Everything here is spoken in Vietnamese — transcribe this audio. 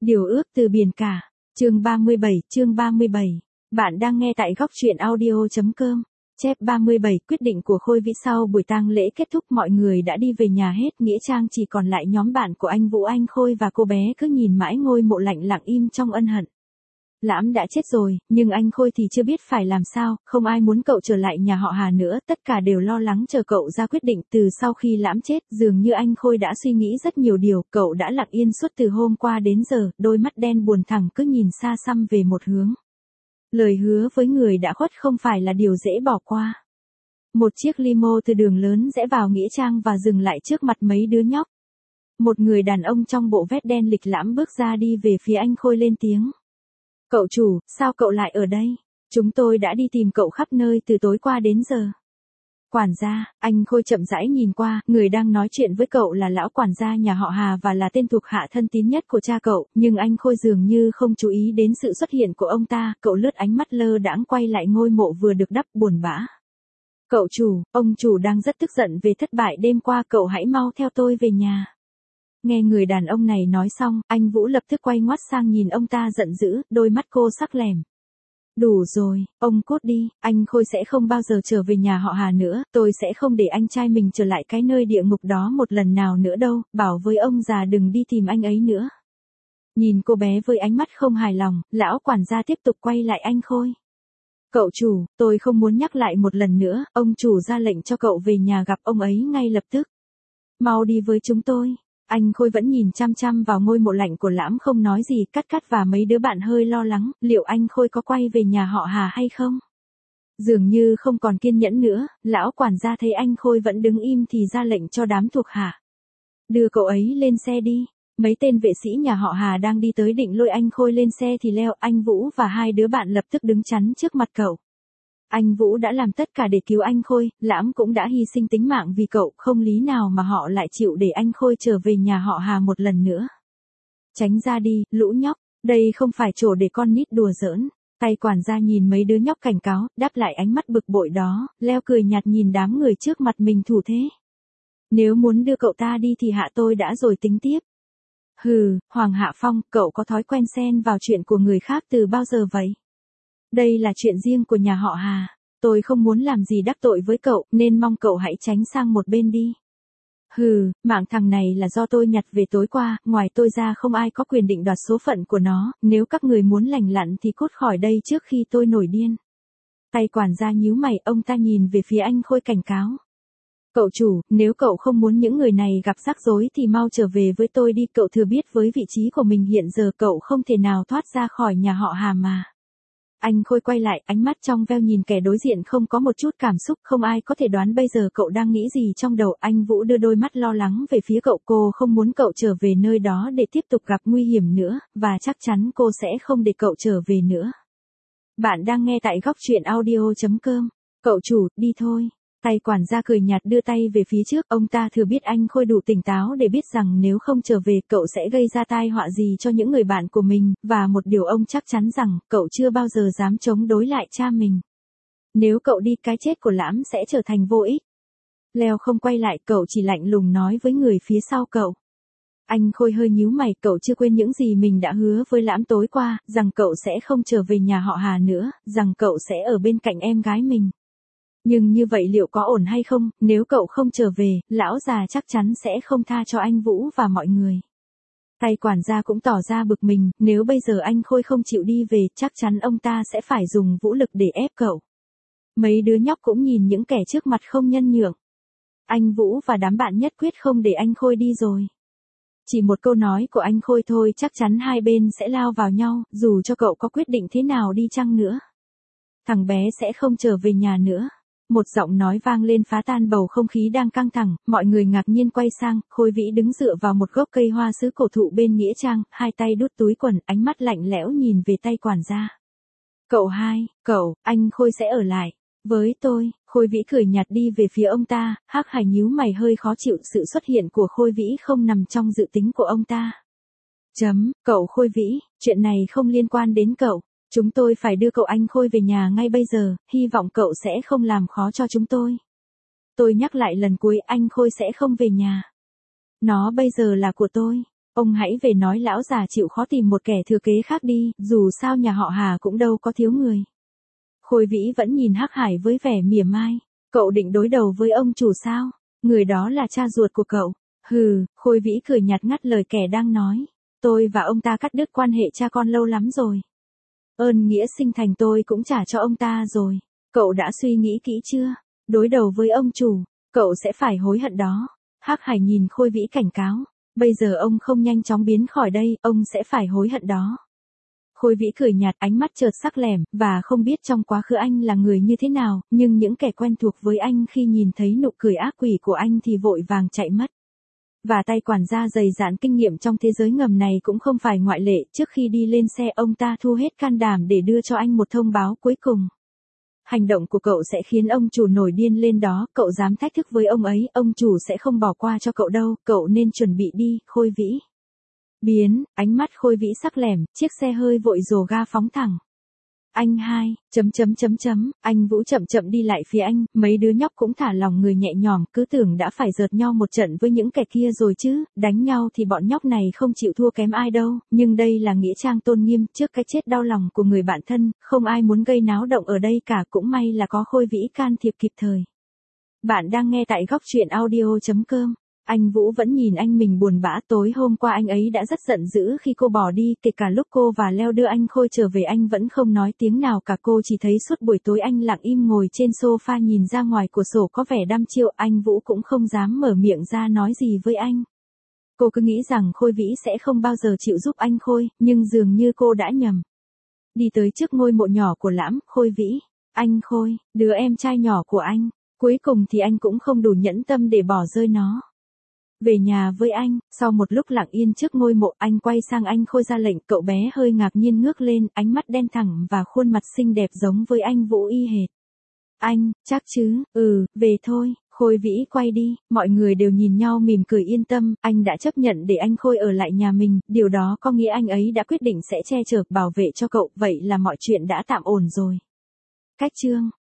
Điều ước từ biển cả. Chương 37. Bạn đang nghe tại góc truyện audio.com. Chép 37. Quyết định của Khôi Vĩ. Sau buổi tang lễ kết thúc, mọi người đã đi về nhà hết, nghĩa trang chỉ còn lại nhóm bạn của anh Vũ, anh Khôi và cô bé cứ nhìn mãi ngôi mộ lạnh lặng im trong ân hận. Lãm đã chết rồi, nhưng anh Khôi thì chưa biết phải làm sao, không ai muốn cậu trở lại nhà họ Hà nữa, tất cả đều lo lắng chờ cậu ra quyết định. Từ sau khi Lãm chết, dường như anh Khôi đã suy nghĩ rất nhiều điều, cậu đã lặng yên suốt từ hôm qua đến giờ, đôi mắt đen buồn thẳng cứ nhìn xa xăm về một hướng. Lời hứa với người đã khuất không phải là điều dễ bỏ qua. Một chiếc limo từ đường lớn rẽ vào nghĩa trang và dừng lại trước mặt mấy đứa nhóc. Một người đàn ông trong bộ vest đen lịch lãm bước ra đi về phía anh Khôi lên tiếng. Cậu chủ, sao cậu lại ở đây? Chúng tôi đã đi tìm cậu khắp nơi từ tối qua đến giờ. Quản gia, anh Khôi chậm rãi nhìn qua, người đang nói chuyện với cậu là lão quản gia nhà họ Hà và là tên thuộc hạ thân tín nhất của cha cậu, nhưng anh Khôi dường như không chú ý đến sự xuất hiện của ông ta, cậu lướt ánh mắt lơ đãng quay lại ngôi mộ vừa được đắp buồn bã. Cậu chủ, ông chủ đang rất tức giận về thất bại đêm qua, cậu hãy mau theo tôi về nhà. Nghe người đàn ông này nói xong, anh Vũ lập tức quay ngoắt sang nhìn ông ta giận dữ, đôi mắt cô sắc lẻm. Đủ rồi, ông cút đi, anh Khôi sẽ không bao giờ trở về nhà họ Hà nữa, tôi sẽ không để anh trai mình trở lại cái nơi địa ngục đó một lần nào nữa đâu, bảo với ông già đừng đi tìm anh ấy nữa. Nhìn cô bé với ánh mắt không hài lòng, lão quản gia tiếp tục quay lại anh Khôi. Cậu chủ, tôi không muốn nhắc lại một lần nữa, ông chủ ra lệnh cho cậu về nhà gặp ông ấy ngay lập tức. Mau đi với chúng tôi. Anh Khôi vẫn nhìn chăm chăm vào ngôi mộ lạnh của Lãm không nói gì, Cát và mấy đứa bạn hơi lo lắng, liệu anh Khôi có quay về nhà họ Hà hay không? Dường như không còn kiên nhẫn nữa, lão quản gia thấy anh Khôi vẫn đứng im thì ra lệnh cho đám thuộc hạ. Đưa cậu ấy lên xe đi. Mấy tên vệ sĩ nhà họ Hà đang đi tới định lôi anh Khôi lên xe thì Leo, anh Vũ và hai đứa bạn lập tức đứng chắn trước mặt cậu. Anh Vũ đã làm tất cả để cứu anh Khôi, Lãm cũng đã hy sinh tính mạng vì cậu, không lý nào mà họ lại chịu để anh Khôi trở về nhà họ Hà một lần nữa. Tránh ra đi, lũ nhóc, đây không phải chỗ để con nít đùa giỡn. Tay quản gia nhìn mấy đứa nhóc cảnh cáo, đáp lại ánh mắt bực bội đó, Leo cười nhạt nhìn đám người trước mặt mình thủ thế. Nếu muốn đưa cậu ta đi thì hạ tôi đã rồi tính tiếp. Hừ, Hoàng Hạ Phong, cậu có thói quen xen vào chuyện của người khác từ bao giờ vậy? Đây là chuyện riêng của nhà họ Hà, tôi không muốn làm gì đắc tội với cậu, nên mong cậu hãy tránh sang một bên đi. Hừ, mạng thằng này là do tôi nhặt về tối qua, ngoài tôi ra không ai có quyền định đoạt số phận của nó, nếu các người muốn lành lặn thì cút khỏi đây trước khi tôi nổi điên. Tay quản gia nhíu mày, ông ta nhìn về phía anh Khôi cảnh cáo. Cậu chủ, nếu cậu không muốn những người này gặp rắc rối thì mau trở về với tôi đi, cậu thừa biết với vị trí của mình hiện giờ cậu không thể nào thoát ra khỏi nhà họ Hà mà. Anh Khôi quay lại, ánh mắt trong veo nhìn kẻ đối diện không có một chút cảm xúc, không ai có thể đoán bây giờ cậu đang nghĩ gì trong đầu. Anh Vũ đưa đôi mắt lo lắng về phía cậu, cô không muốn cậu trở về nơi đó để tiếp tục gặp nguy hiểm nữa, và chắc chắn cô sẽ không để cậu trở về nữa. Bạn đang nghe tại góc truyện audio.com. Cậu chủ, đi thôi. Tay quản gia cười nhạt đưa tay về phía trước, ông ta thừa biết anh Khôi đủ tỉnh táo để biết rằng nếu không trở về cậu sẽ gây ra tai họa gì cho những người bạn của mình, và một điều ông chắc chắn rằng, cậu chưa bao giờ dám chống đối lại cha mình. Nếu cậu đi cái chết của Lãm sẽ trở thành vô ích. Leo không quay lại, cậu chỉ lạnh lùng nói với người phía sau cậu. Anh Khôi hơi nhíu mày, cậu chưa quên những gì mình đã hứa với Lãm tối qua, rằng cậu sẽ không trở về nhà họ Hà nữa, rằng cậu sẽ ở bên cạnh em gái mình. Nhưng như vậy liệu có ổn hay không, nếu cậu không trở về, lão già chắc chắn sẽ không tha cho anh Vũ và mọi người. Tay quản gia cũng tỏ ra bực mình, nếu bây giờ anh Khôi không chịu đi về, chắc chắn ông ta sẽ phải dùng vũ lực để ép cậu. Mấy đứa nhóc cũng nhìn những kẻ trước mặt không nhân nhượng. Anh Vũ và đám bạn nhất quyết không để anh Khôi đi rồi. Chỉ một câu nói của anh Khôi thôi chắc chắn hai bên sẽ lao vào nhau, dù cho cậu có quyết định thế nào đi chăng nữa. Thằng bé sẽ không trở về nhà nữa. Một giọng nói vang lên phá tan bầu không khí đang căng thẳng, mọi người ngạc nhiên quay sang, Khôi Vĩ đứng dựa vào một gốc cây hoa sứ cổ thụ bên nghĩa trang, hai tay đút túi quần, ánh mắt lạnh lẽo nhìn về tay quản gia. Cậu hai, anh Khôi sẽ ở lại với tôi. Khôi Vĩ cười nhạt đi về phía ông ta, Hắc Hải nhíu mày hơi khó chịu, sự xuất hiện của Khôi Vĩ không nằm trong dự tính của ông ta. Cậu Khôi Vĩ, chuyện này không liên quan đến cậu. Chúng tôi phải đưa cậu anh Khôi về nhà ngay bây giờ, hy vọng cậu sẽ không làm khó cho chúng tôi. Tôi nhắc lại lần cuối, anh Khôi sẽ không về nhà. Nó bây giờ là của tôi. Ông hãy về nói lão già chịu khó tìm một kẻ thừa kế khác đi, dù sao nhà họ Hà cũng đâu có thiếu người. Khôi Vĩ vẫn nhìn Hắc Hải với vẻ mỉa mai. Cậu định đối đầu với ông chủ sao? Người đó là cha ruột của cậu. Hừ, Khôi Vĩ cười nhạt ngắt lời kẻ đang nói. Tôi và ông ta cắt đứt quan hệ cha con lâu lắm rồi. Ơn nghĩa sinh thành tôi cũng trả cho ông ta rồi. Cậu đã suy nghĩ kỹ chưa? Đối đầu với ông chủ, cậu sẽ phải hối hận đó. Hắc Hải nhìn Khôi Vĩ cảnh cáo. Bây giờ ông không nhanh chóng biến khỏi đây, ông sẽ phải hối hận đó. Khôi Vĩ cười nhạt, ánh mắt chợt sắc lẻm, và không biết trong quá khứ anh là người như thế nào, nhưng những kẻ quen thuộc với anh khi nhìn thấy nụ cười ác quỷ của anh thì vội vàng chạy mất. Và tay quản gia dày dạn kinh nghiệm trong thế giới ngầm này cũng không phải ngoại lệ, trước khi đi lên xe ông ta thu hết can đảm để đưa cho anh một thông báo cuối cùng. Hành động của cậu sẽ khiến ông chủ nổi điên lên đó, cậu dám thách thức với ông ấy, ông chủ sẽ không bỏ qua cho cậu đâu, cậu nên chuẩn bị đi, Khôi Vĩ. Biến, ánh mắt Khôi Vĩ sắc lẻm, chiếc xe hơi vội rồ ga phóng thẳng. Anh hai, anh Vũ chậm chậm đi lại phía anh, mấy đứa nhóc cũng thả lòng người nhẹ nhõm, cứ tưởng đã phải rợt nhau một trận với những kẻ kia rồi chứ, đánh nhau thì bọn nhóc này không chịu thua kém ai đâu, nhưng đây là nghĩa trang tôn nghiêm, trước cái chết đau lòng của người bạn thân, không ai muốn gây náo động ở đây cả, cũng may là có Khôi Vĩ can thiệp kịp thời. Bạn đang nghe tại góc truyện audio.com. Anh Vũ vẫn nhìn anh mình buồn bã, tối hôm qua anh ấy đã rất giận dữ khi cô bỏ đi, kể cả lúc cô và Leo đưa anh Khôi trở về anh vẫn không nói tiếng nào cả, cô chỉ thấy suốt buổi tối anh lặng im ngồi trên sofa nhìn ra ngoài cửa sổ có vẻ đăm chiêu, anh Vũ cũng không dám mở miệng ra nói gì với anh. Cô cứ nghĩ rằng Khôi Vĩ sẽ không bao giờ chịu giúp anh Khôi, nhưng dường như cô đã nhầm. Đi tới trước ngôi mộ nhỏ của Lãm, Khôi Vĩ, anh Khôi, đứa em trai nhỏ của anh, cuối cùng thì anh cũng không đủ nhẫn tâm để bỏ rơi nó. Về nhà với anh, sau một lúc lặng yên trước ngôi mộ anh quay sang anh Khôi ra lệnh, cậu bé hơi ngạc nhiên ngước lên, ánh mắt đen thẳng và khuôn mặt xinh đẹp giống với anh Vũ y hệt. Anh, chắc chứ, về thôi, Khôi Vĩ quay đi, mọi người đều nhìn nhau mỉm cười yên tâm, anh đã chấp nhận để anh Khôi ở lại nhà mình, điều đó có nghĩa anh ấy đã quyết định sẽ che chở, bảo vệ cho cậu, vậy là mọi chuyện đã tạm ổn rồi. Cách chương